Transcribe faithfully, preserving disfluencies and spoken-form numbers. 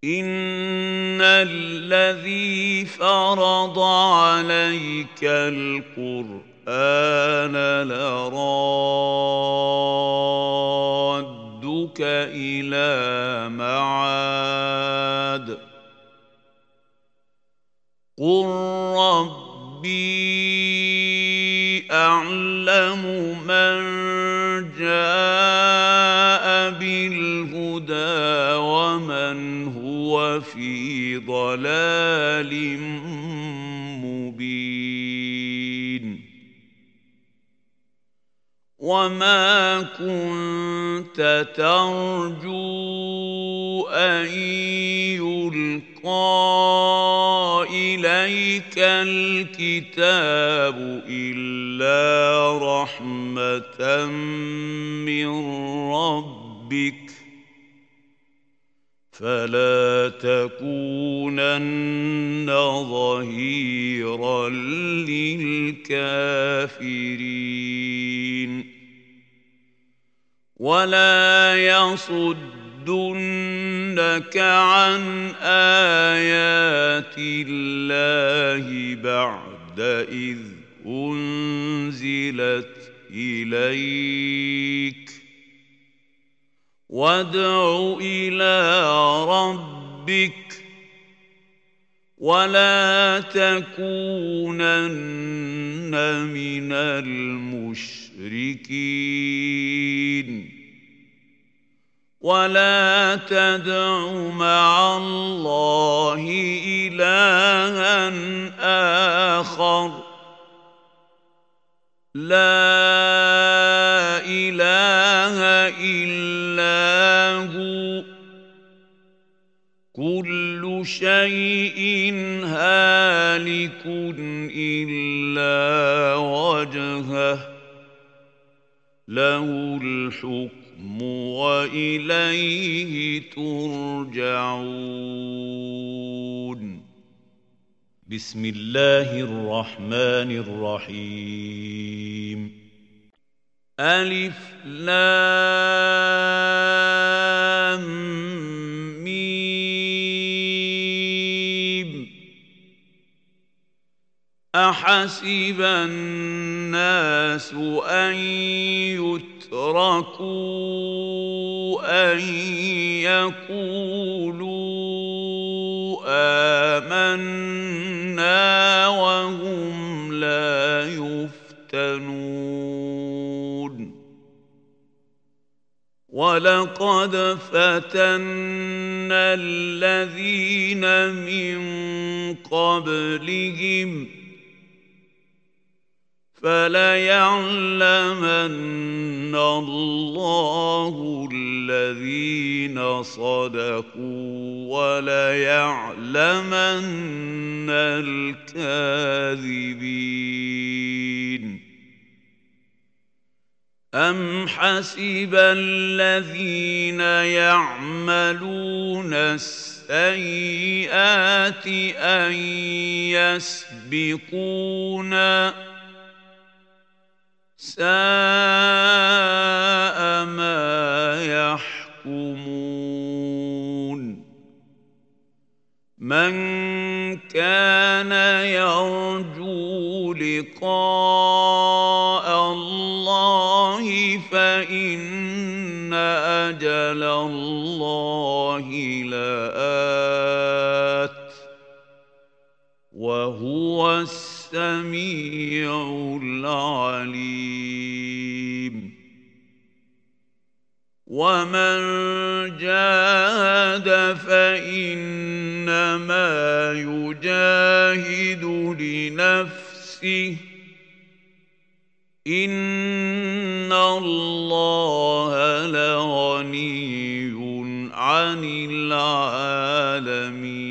إن الذي فرض عليك القرآن لرادك إلى معاد قل ربي أعلم من جاء بالهدى ومن هو في ضلال مبين وما كنت ترجو أن يلقى إليك الكتاب إلا رحمة من ربك فلا تكونن ظهيرا للكافرين ولا يصدنك عن آيات الله بعد إذ أنزلت إليك وادع إلى ربك ولا تكونن من المشركين ولا تدع مع الله إلها آخر لا إله إلا هو كل شيء هالك إلا وجهه له الحكم وإليه ترجعون بسم الله الرحمن الرحيم ألف لام ميم أحسب الناس أن يتركوا أن يقولوا آمنا وهم لا يفتنون ولقد فتنا الذين من قبلهم فليعلمن الله الذين صدقوا وليعلمن الكاذبين أم حسب الذين يعملون السيئات أن يسبقونا ساء ما يحكمون من كان يرجو لقاء الله فإن أجل الله لآت وهو السميع العليم ومن جاهد فإنما يجاهد لنفسه إن الله لغني عن العالمين